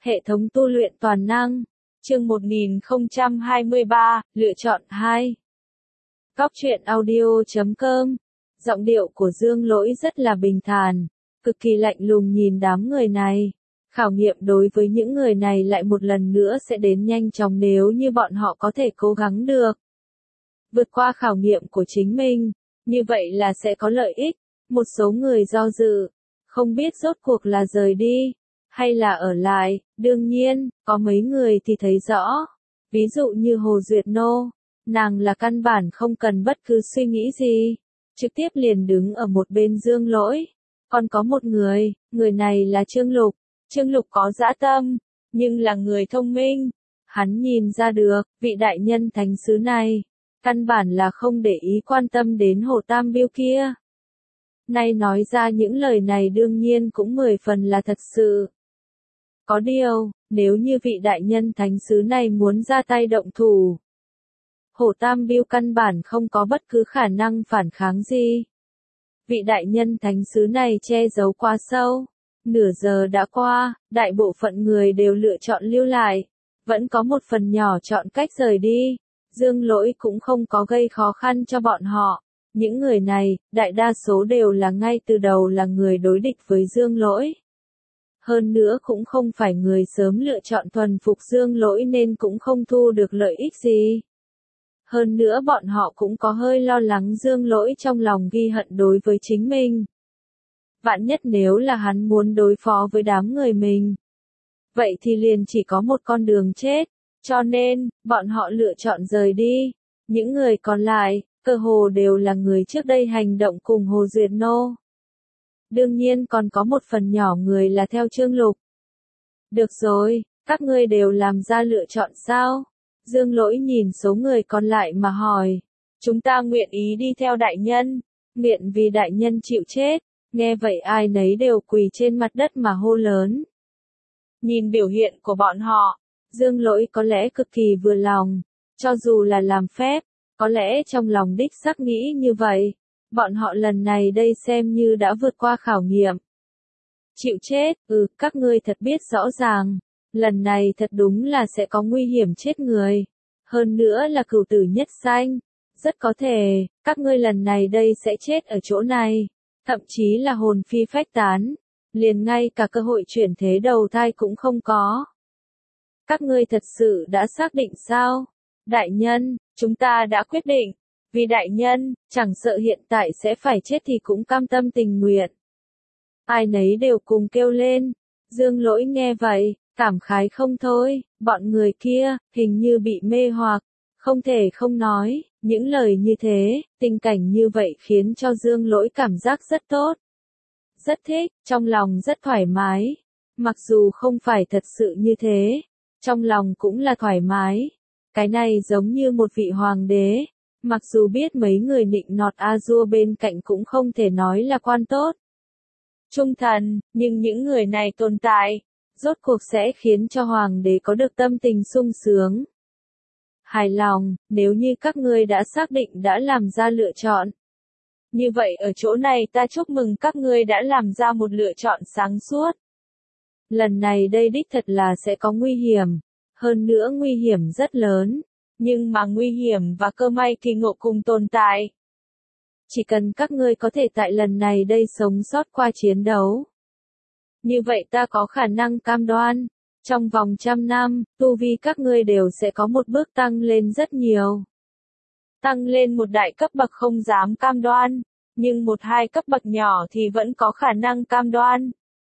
Hệ thống tu luyện toàn năng. Chương 1023, lựa chọn 2. Góc truyện audio.com. Giọng điệu của Dương Lỗi rất là bình thản, cực kỳ lạnh lùng nhìn đám người này. Khảo nghiệm đối với những người này lại một lần nữa sẽ đến nhanh chóng nếu như bọn họ có thể cố gắng được vượt qua khảo nghiệm của chính mình, như vậy là sẽ có lợi ích. Một số người do dự, không biết rốt cuộc là rời đi hay là ở lại. Đương nhiên, có mấy người thì thấy rõ. Ví dụ như Hồ Duyệt Nô, nàng là căn bản không cần bất cứ suy nghĩ gì, trực tiếp liền đứng ở một bên Dương Lỗi. Còn có một người này là Trương Lục. Trương Lục có dã tâm, nhưng là người thông minh. Hắn nhìn ra được, vị đại nhân thánh sứ này, căn bản là không để ý quan tâm đến Hồ Tam Biêu kia. Nay nói ra những lời này đương nhiên cũng 10 phần là thật sự. Có điều, nếu như vị đại nhân thánh sứ này muốn ra tay động thủ, Hồ Tam Biêu căn bản không có bất cứ khả năng phản kháng gì. Vị đại nhân thánh sứ này che giấu quá sâu. Nửa giờ đã qua, đại bộ phận người đều lựa chọn lưu lại. Vẫn có một phần nhỏ chọn cách rời đi. Dương Lỗi cũng không có gây khó khăn cho bọn họ. Những người này, đại đa số đều là ngay từ đầu là người đối địch với Dương Lỗi. Hơn nữa cũng không phải người sớm lựa chọn thuần phục Dương Lỗi nên cũng không thu được lợi ích gì. Hơn nữa bọn họ cũng có hơi lo lắng Dương Lỗi trong lòng ghi hận đối với chính mình. Vạn nhất nếu là hắn muốn đối phó với đám người mình, vậy thì liền chỉ có một con đường chết, cho nên, bọn họ lựa chọn rời đi. Những người còn lại, cơ hồ đều là người trước đây hành động cùng Hồ Duyệt Nô. Đương nhiên còn có một phần nhỏ người là theo Trương Lục. Được rồi, các ngươi đều làm ra lựa chọn sao? Dương Lỗi nhìn số người còn lại mà hỏi. Chúng ta nguyện ý đi theo đại nhân, nguyện vì đại nhân chịu chết. Nghe vậy ai nấy đều quỳ trên mặt đất mà hô lớn. Nhìn biểu hiện của bọn họ, Dương Lỗi có lẽ cực kỳ vừa lòng. Cho dù là làm phép, có lẽ trong lòng đích xác nghĩ như vậy. Bọn họ lần này đây xem như đã vượt qua khảo nghiệm. Chịu chết, các ngươi thật biết rõ ràng. Lần này thật đúng là sẽ có nguy hiểm chết người. Hơn nữa là cửu tử nhất sanh. Rất có thể, các ngươi lần này đây sẽ chết ở chỗ này. Thậm chí là hồn phi phách tán. Liền ngay cả cơ hội chuyển thế đầu thai cũng không có. Các ngươi thật sự đã xác định sao? Đại nhân, chúng ta đã quyết định. Vì đại nhân, chẳng sợ hiện tại sẽ phải chết thì cũng cam tâm tình nguyện. Ai nấy đều cùng kêu lên. Dương Lỗi nghe vậy, cảm khái không thôi. Bọn người kia, hình như bị mê hoặc. Không thể không nói, những lời như thế, tình cảnh như vậy khiến cho Dương Lỗi cảm giác rất tốt. Rất thích, trong lòng rất thoải mái. Mặc dù không phải thật sự như thế, trong lòng cũng là thoải mái. Cái này giống như một vị hoàng đế. Mặc dù biết mấy người nịnh nọt A-dua bên cạnh cũng không thể nói là quan tốt, trung thần, nhưng những người này tồn tại, rốt cuộc sẽ khiến cho hoàng đế có được tâm tình sung sướng. Hài lòng, nếu như các ngươi đã xác định đã làm ra lựa chọn. Như vậy ở chỗ này ta chúc mừng các ngươi đã làm ra một lựa chọn sáng suốt. Lần này đây đích thật là sẽ có nguy hiểm, hơn nữa nguy hiểm rất lớn. Nhưng mà nguy hiểm và cơ may kỳ ngộ cùng tồn tại. Chỉ cần các ngươi có thể tại lần này đây sống sót qua chiến đấu. Như vậy ta có khả năng cam đoan, trong vòng 100 năm, tu vi các ngươi đều sẽ có một bước tăng lên rất nhiều. Tăng lên một đại cấp bậc không dám cam đoan, nhưng một hai cấp bậc nhỏ thì vẫn có khả năng cam đoan.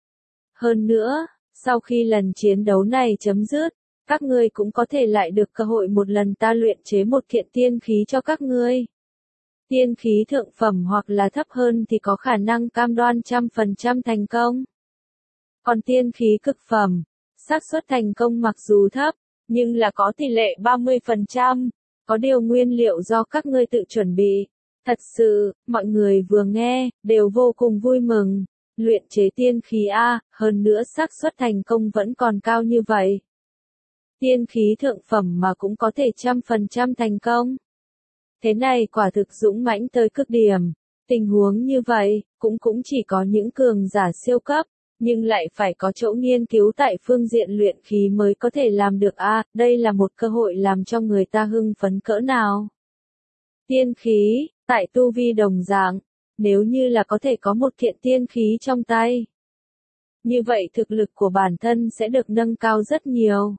Hơn nữa, sau khi lần chiến đấu này chấm dứt, các ngươi cũng có thể lại được cơ hội một lần ta luyện chế một kiện tiên khí cho các ngươi. Tiên khí thượng phẩm hoặc là thấp hơn thì có khả năng cam đoan 100% thành công. Còn tiên khí cực phẩm, xác suất thành công mặc dù thấp, nhưng là có tỷ lệ 30%. Có điều nguyên liệu do các ngươi tự chuẩn bị. Thật sự, mọi người vừa nghe, đều vô cùng vui mừng. Luyện chế tiên khí A, hơn nữa xác suất thành công vẫn còn cao như vậy. Tiên khí thượng phẩm mà cũng có thể 100% thành công. Thế này quả thực dũng mãnh tới cực điểm. Tình huống như vậy, cũng chỉ có những cường giả siêu cấp, nhưng lại phải có chỗ nghiên cứu tại phương diện luyện khí mới có thể làm được đây là một cơ hội làm cho người ta hưng phấn cỡ nào. Tiên khí, tại tu vi đồng dạng, nếu như là có thể có một kiện tiên khí trong tay, như vậy thực lực của bản thân sẽ được nâng cao rất nhiều.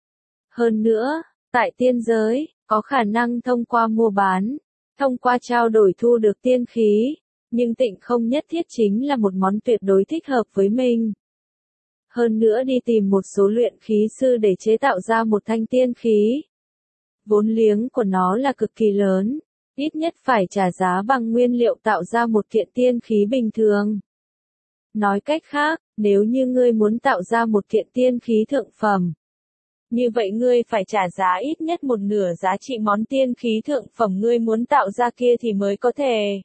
Hơn nữa, tại tiên giới, có khả năng thông qua mua bán, thông qua trao đổi thu được tiên khí, nhưng tịnh không nhất thiết chính là một món tuyệt đối thích hợp với mình. Hơn nữa đi tìm một số luyện khí sư để chế tạo ra một thanh tiên khí. Vốn liếng của nó là cực kỳ lớn, ít nhất phải trả giá bằng nguyên liệu tạo ra một kiện tiên khí bình thường. Nói cách khác, nếu như ngươi muốn tạo ra một kiện tiên khí thượng phẩm, như vậy ngươi phải trả giá ít nhất một nửa giá trị món tiên khí thượng phẩm ngươi muốn tạo ra kia thì mới có thể.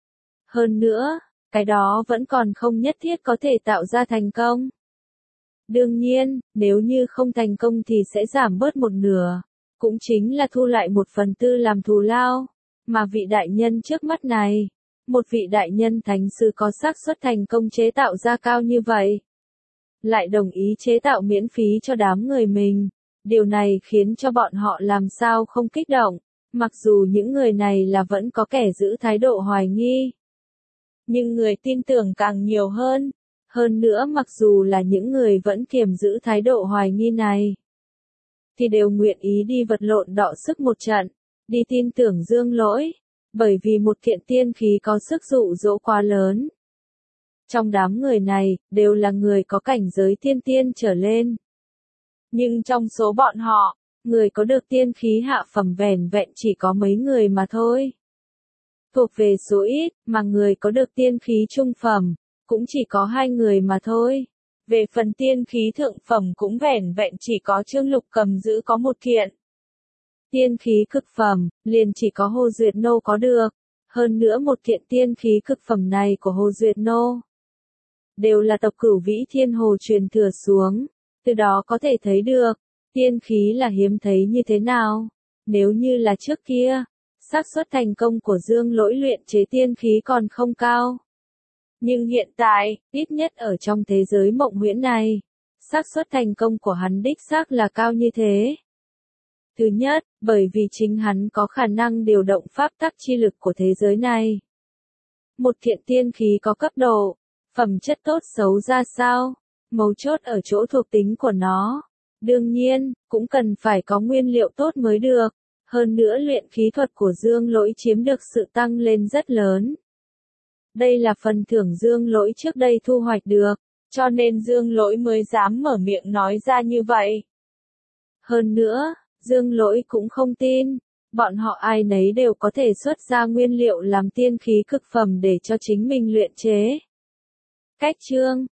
Hơn nữa, cái đó vẫn còn không nhất thiết có thể tạo ra thành công. Đương nhiên, nếu như không thành công thì sẽ giảm bớt một nửa, cũng chính là thu lại 1/4 làm thù lao, mà vị đại nhân trước mắt này, một vị đại nhân thánh sư có xác suất thành công chế tạo ra cao như vậy, lại đồng ý chế tạo miễn phí cho đám người mình, điều này khiến cho bọn họ làm sao không kích động, mặc dù những người này là vẫn có kẻ giữ thái độ hoài nghi. Nhưng người tin tưởng càng nhiều hơn. Hơn nữa mặc dù là những người vẫn kiềm giữ thái độ hoài nghi này, thì đều nguyện ý đi vật lộn đọ sức một trận, đi tin tưởng Dương Lỗi, bởi vì một kiện tiên khí có sức dụ dỗ quá lớn. Trong đám người này, đều là người có cảnh giới tiên tiên trở lên. Nhưng trong số bọn họ, người có được tiên khí hạ phẩm vẻn vẹn chỉ có mấy người mà thôi. Thuộc về số ít, mà người có được tiên khí trung phẩm, cũng chỉ có 2 người mà thôi. Về phần tiên khí thượng phẩm cũng vẻn vẹn chỉ có Trương Lục cầm giữ có một kiện. Tiên khí cực phẩm, liền chỉ có Hồ Duyệt Nô có được. Hơn nữa một kiện tiên khí cực phẩm này của Hồ Duyệt Nô, đều là tộc Cửu Vĩ Thiên Hồ truyền thừa xuống. Từ đó có thể thấy được, tiên khí là hiếm thấy như thế nào. Nếu như là trước kia, xác suất thành công của Dương Lỗi luyện chế tiên khí còn không cao. Nhưng hiện tại, ít nhất ở trong thế giới mộng huyễn này, xác suất thành công của hắn đích xác là cao như thế. Thứ nhất, bởi vì chính hắn có khả năng điều động pháp tắc chi lực của thế giới này. Một kiện tiên khí có cấp độ, phẩm chất tốt xấu ra sao, mấu chốt ở chỗ thuộc tính của nó. Đương nhiên, cũng cần phải có nguyên liệu tốt mới được. Hơn nữa luyện khí thuật của Dương Lỗi chiếm được sự tăng lên rất lớn. Đây là phần thưởng Dương Lỗi trước đây thu hoạch được, cho nên Dương Lỗi mới dám mở miệng nói ra như vậy. Hơn nữa, Dương Lỗi cũng không tin, bọn họ ai nấy đều có thể xuất ra nguyên liệu làm tiên khí cực phẩm để cho chính mình luyện chế. Cách chương